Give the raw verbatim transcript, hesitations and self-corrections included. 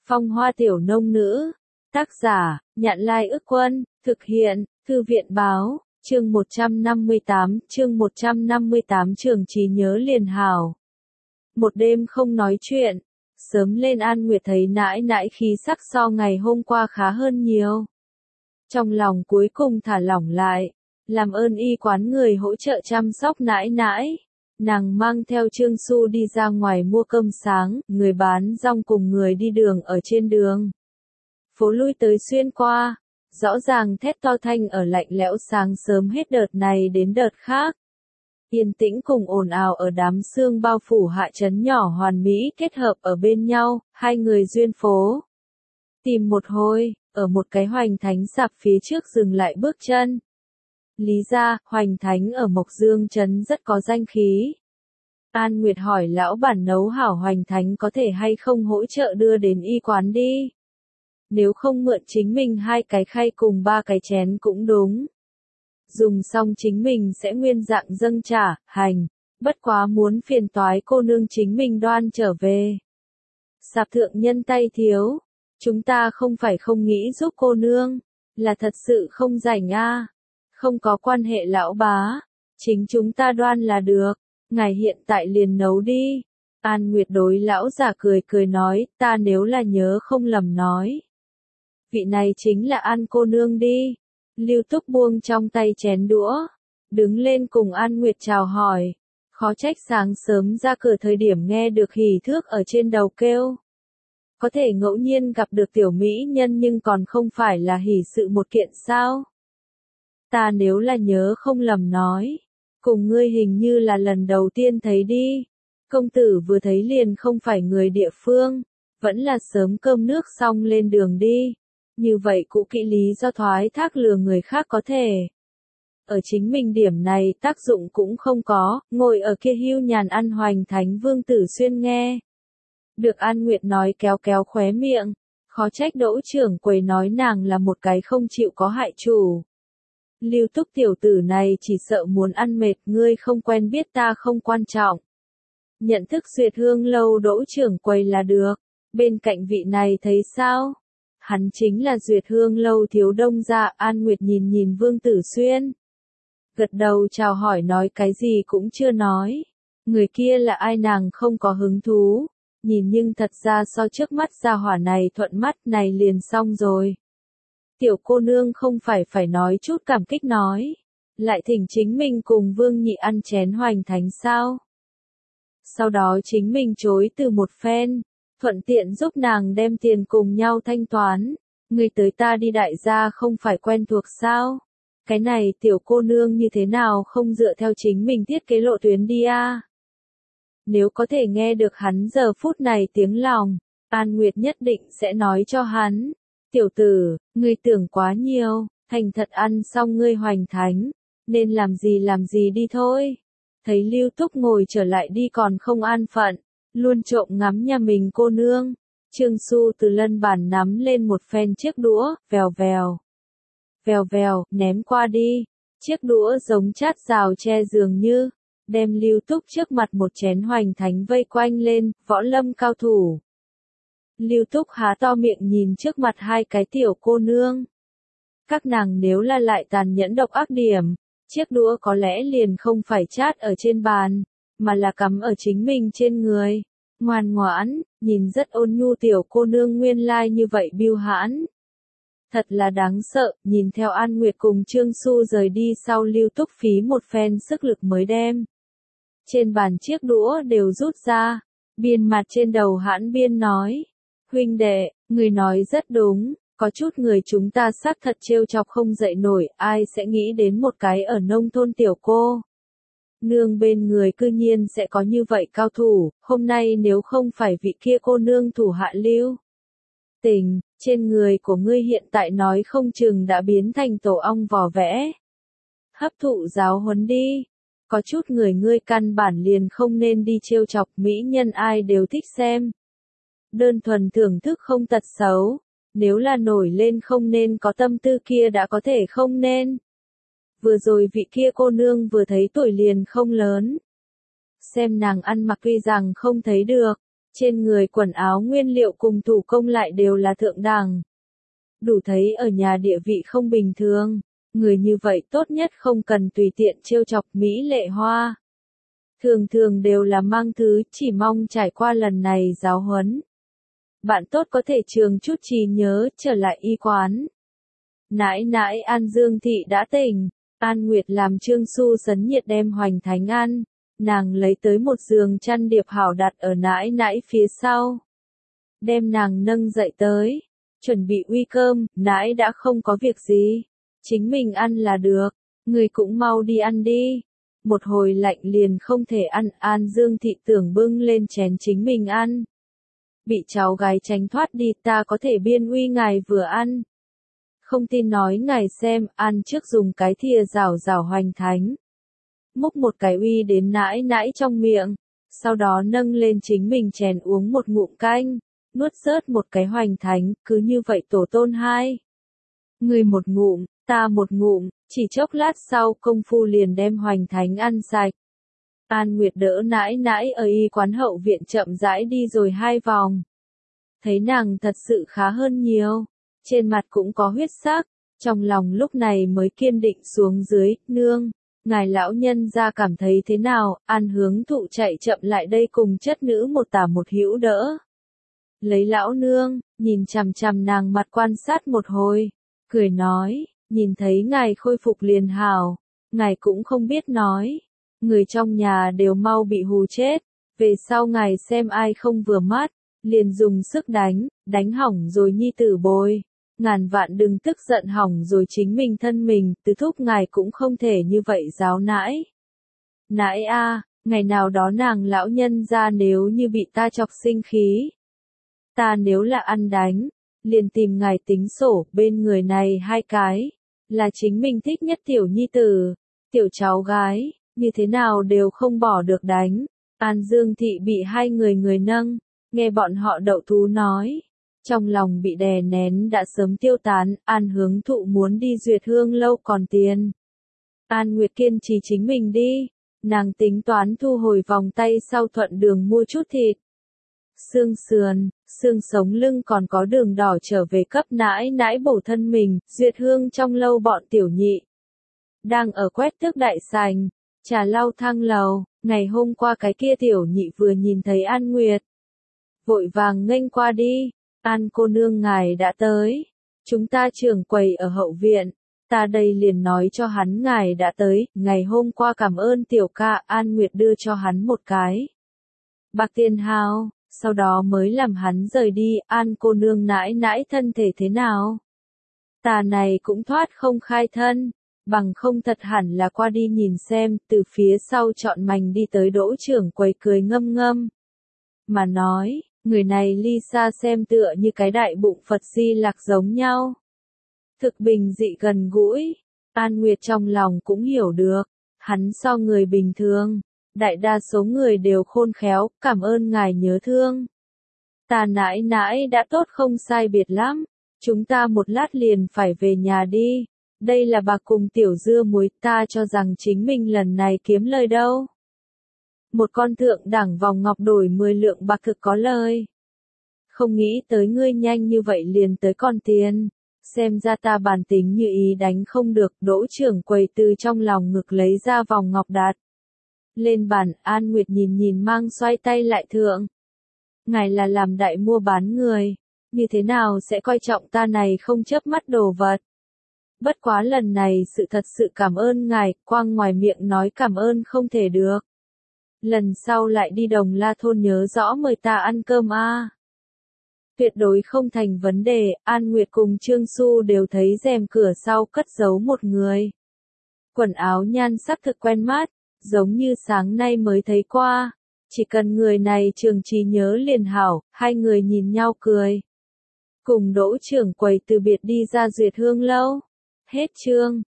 Phong Hoa Tiểu Nông Nữ. Tác giả, Nhạn Lai Ức Quân, thực hiện, Thư viện Báo, chương một trăm năm mươi tám, chương một trăm năm mươi tám Trường trí nhớ liền hảo. Một đêm không nói chuyện, sớm lên An Nguyệt thấy nãi nãi khí sắc so ngày hôm qua khá hơn nhiều. Trong lòng cuối cùng thả lỏng lại, làm ơn y quán người hỗ trợ chăm sóc nãi nãi. Nàng mang theo Trương Xu đi ra ngoài mua cơm sáng, người bán rong cùng người đi đường ở trên đường. Phố lui tới xuyên qua, rõ ràng thét to thanh ở lạnh lẽo sáng sớm hết đợt này đến đợt khác. Yên tĩnh cùng ồn ào ở đám sương bao phủ hạ trấn nhỏ hoàn mỹ kết hợp ở bên nhau, hai người duyên phố. Tìm một hồi, ở một cái hoành thánh sạp phía trước dừng lại bước chân. Lý ra, hoành thánh ở Mộc Dương trấn rất có danh khí. An Nguyệt hỏi lão bản nấu hảo hoành thánh có thể hay không hỗ trợ đưa đến y quán đi. Nếu không mượn chính mình hai cái khay cùng ba cái chén cũng đúng. Dùng xong chính mình sẽ nguyên dạng dâng trả, hành, bất quá muốn phiền toái cô nương chính mình đoan trở về. Sạp thượng nhân tay thiếu, chúng ta không phải không nghĩ giúp cô nương, là thật sự không rảnh a. Không có quan hệ lão bá, chính chúng ta đoan là được, ngài hiện tại liền nấu đi. An Nguyệt đối lão già cười cười nói, ta nếu là nhớ không lầm nói. Vị này chính là An cô nương đi. Lưu Túc buông trong tay chén đũa, đứng lên cùng An Nguyệt chào hỏi. Khó trách sáng sớm ra cửa thời điểm nghe được hỉ thước ở trên đầu kêu. Có thể ngẫu nhiên gặp được tiểu mỹ nhân nhưng còn không phải là hỉ sự một kiện sao. Ta nếu là nhớ không lầm nói, cùng ngươi hình như là lần đầu tiên thấy đi. Công tử vừa thấy liền không phải người địa phương, vẫn là sớm cơm nước xong lên đường đi. Như vậy cũ kỹ lý do thoái thác lừa người khác có thể. Ở chính mình điểm này tác dụng cũng không có, ngồi ở kia hưu nhàn ăn hoành thánh Vương Tử Xuyên nghe. Được An Nguyệt nói kéo kéo khóe miệng, khó trách Đỗ trưởng quầy nói nàng là một cái không chịu có hại chủ. Lưu Túc tiểu tử này chỉ sợ muốn ăn mệt, ngươi không quen biết ta không quan trọng. Nhận thức Duyệt Hương lâu Đỗ trưởng quầy là được, bên cạnh vị này thấy sao? Hắn chính là Duyệt Hương lâu thiếu đông gia. An Nguyệt nhìn nhìn Vương Tử Xuyên. Gật đầu chào hỏi nói cái gì cũng chưa nói. Người kia là ai nàng không có hứng thú. Nhìn nhưng thật ra so trước mắt gia hỏa này thuận mắt này liền xong rồi. Tiểu cô nương không phải phải nói chút cảm kích nói. Lại thỉnh chính mình cùng Vương Nhị ăn chén hoành thánh sao. Sau đó chính mình chối từ một phen. Thuận tiện giúp nàng đem tiền cùng nhau thanh toán. Người tới ta đi đại gia không phải quen thuộc sao? Cái này tiểu cô nương như thế nào không dựa theo chính mình thiết kế lộ tuyến đi a? Nếu có thể nghe được hắn giờ phút này tiếng lòng, An Nguyệt nhất định sẽ nói cho hắn. Tiểu tử, ngươi tưởng quá nhiều, thành thật ăn xong ngươi hoành thánh, nên làm gì làm gì đi thôi. Thấy Lưu Túc ngồi trở lại đi còn không an phận. Luôn trộm ngắm nhà mình cô nương. Trương Xu từ lân bàn nắm lên một phen chiếc đũa, vèo vèo. Vèo vèo, ném qua đi. Chiếc đũa giống chát rào tre dường như. Đem Lưu Túc trước mặt một chén hoành thánh vây quanh lên, võ lâm cao thủ. Lưu Túc há to miệng nhìn trước mặt hai cái tiểu cô nương. Các nàng nếu là lại tàn nhẫn độc ác điểm, chiếc đũa có lẽ liền không phải chát ở trên bàn, mà là cắm ở chính mình trên người. Ngoan ngoãn, nhìn rất ôn nhu tiểu cô nương nguyên lai như vậy biêu hãn. Thật là đáng sợ, nhìn theo An Nguyệt cùng Trương Xu rời đi sau Lưu Túc phí một phen sức lực mới đem. Trên bàn chiếc đũa đều rút ra, biên mặt trên đầu hãn biên nói. Huynh đệ, người nói rất đúng, có chút người chúng ta xác thật trêu chọc không dậy nổi, ai sẽ nghĩ đến một cái ở nông thôn tiểu cô. Nương bên người cư nhiên sẽ có như vậy cao thủ, hôm nay nếu không phải vị kia cô nương thủ hạ Lưu Tình, trên người của ngươi hiện tại nói không chừng đã biến thành tổ ong vò vẽ. Hấp thụ giáo huấn đi, có chút người ngươi căn bản liền không nên đi trêu chọc, mỹ nhân ai đều thích xem. Đơn thuần thưởng thức không tật xấu, nếu là nổi lên không nên có tâm tư kia đã có thể không nên. Vừa rồi vị kia cô nương vừa thấy tuổi liền không lớn. Xem nàng ăn mặc tuy rằng không thấy được, Trên người quần áo nguyên liệu cùng thủ công lại đều là thượng đẳng. Đủ thấy ở nhà địa vị không bình thường. Người như vậy tốt nhất không cần tùy tiện trêu chọc Mỹ Lệ Hoa. Thường thường đều là mang thứ, chỉ mong trải qua lần này giáo huấn. Bạn tốt có thể trường chút trí nhớ, trở lại y quán. Nãi nãi An Dương Thị đã tỉnh. An Nguyệt làm Trương Xu sấn nhiệt đem hoành thánh ăn. Nàng lấy tới một giường chăn điệp hảo đặt ở nãi nãi phía sau. Đem nàng nâng dậy tới. Chuẩn bị uy cơm, nãi đã không có việc gì. Chính mình ăn là được. Người cũng mau đi ăn đi. Một hồi lạnh liền không thể ăn. An Dương Thị tưởng bưng lên chén chính mình ăn. Bị cháu gái tránh thoát đi, ta có thể biên uy ngài vừa ăn. Không tin nói ngài xem, ăn trước dùng cái thìa rảo rảo hoành thánh. Múc một cái uy đến nãi nãi trong miệng. Sau đó nâng lên chính mình chén uống một ngụm canh. Nuốt rớt một cái hoành thánh, cứ như vậy tổ tôn hai. Người một ngụm, ta một ngụm, chỉ chốc lát sau công phu liền đem hoành thánh ăn sạch. An Nguyệt đỡ nãi nãi ở y quán hậu viện chậm rãi đi rồi hai vòng. Thấy nàng thật sự khá hơn nhiều. Trên mặt cũng có huyết sắc. Trong lòng lúc này mới kiên định xuống dưới, nương. Ngài lão nhân ra cảm thấy thế nào? An Hướng Thụ chạy chậm lại đây cùng chất nữ một tả một hữu đỡ. Lấy lão nương, nhìn chằm chằm nàng mặt quan sát một hồi. Cười nói, nhìn thấy ngài khôi phục liền hảo. Ngài cũng không biết nói. Người trong nhà đều mau bị hù chết. Về sau ngài xem ai không vừa mắt. Liền dùng sức đánh, đánh hỏng rồi nhi tử bồi. Ngàn vạn đừng tức giận hỏng rồi chính mình thân mình, tứ thúc ngài cũng không thể như vậy giáo nãi. Nãi a, ngày nào đó nàng lão nhân ra nếu như bị ta chọc sinh khí. Ta nếu là ăn đánh, liền tìm ngài tính sổ, bên người này hai cái, là chính mình thích nhất tiểu nhi tử, tiểu cháu gái, như thế nào đều không bỏ được đánh. An Dương Thị bị hai người người nâng, nghe bọn họ đậu thú nói. Trong lòng bị đè nén đã sớm tiêu tán, An Hướng Thụ muốn đi Duyệt Hương lâu còn tiền. An Nguyệt kiên trì chính mình đi, nàng tính toán thu hồi vòng tay sau thuận đường mua chút thịt. Xương sườn, xương sống lưng còn có đường đỏ trở về cấp nãi nãi bổ thân mình, Duyệt Hương trong lâu bọn tiểu nhị. Đang ở quét tước đại sành, trà lau thang lầu, ngày hôm qua cái kia tiểu nhị vừa nhìn thấy An Nguyệt. Vội vàng nghênh qua đi. An cô nương ngài đã tới. Chúng ta trưởng quầy ở hậu viện. Ta đây liền nói cho hắn ngài đã tới. Ngày hôm qua cảm ơn tiểu ca. An Nguyệt đưa cho hắn một cái bạc tiền hào. Sau đó mới làm hắn rời đi. An cô nương nãi nãi thân thể thế nào? Ta này cũng thoát không khai thân. Bằng không thật hẳn là qua đi nhìn xem. Từ phía sau chọn mảnh đi tới đỗ trưởng quầy cười ngâm ngâm. Mà nói. Người này ly xa xem tựa như cái đại bụng Phật Di Lặc giống nhau. Thực bình dị gần gũi. An Nguyệt trong lòng cũng hiểu được. Hắn so người bình thường. Đại đa số người đều khôn khéo, cảm ơn ngài nhớ thương. Ta nãi nãi đã tốt không sai biệt lắm. Chúng ta một lát liền phải về nhà đi. Đây là bạc cùng tiểu dưa muối, ta cho rằng chính mình lần này kiếm lời đâu. Một con thượng đẳng vòng ngọc đổi mười lượng bạc thực có lời. Không nghĩ tới ngươi nhanh như vậy liền tới con tiền. Xem ra ta bản tính như ý đánh không được. Đỗ trưởng quầy từ trong lòng ngực lấy ra vòng ngọc đặt lên bàn. An Nguyệt nhìn nhìn mang xoay tay lại thượng. Ngài là làm đại mua bán người. Như thế nào sẽ coi trọng ta này không chớp mắt đồ vật. Bất quá lần này sự thật sự cảm ơn ngài. Quang ngoài miệng nói cảm ơn không thể được. Lần sau lại đi Đồng La thôn nhớ rõ mời ta ăn cơm a. Tuyệt đối không thành vấn đề. An Nguyệt cùng Trương Xu đều thấy rèm cửa sau cất giấu một người. Quần áo nhan sắc thực quen mắt, giống như sáng nay mới thấy qua. Chỉ cần người này trường trí nhớ liền hảo, hai người nhìn nhau cười. Cùng Đỗ trưởng quầy từ biệt đi ra Duyệt Hương lâu. Hết chương.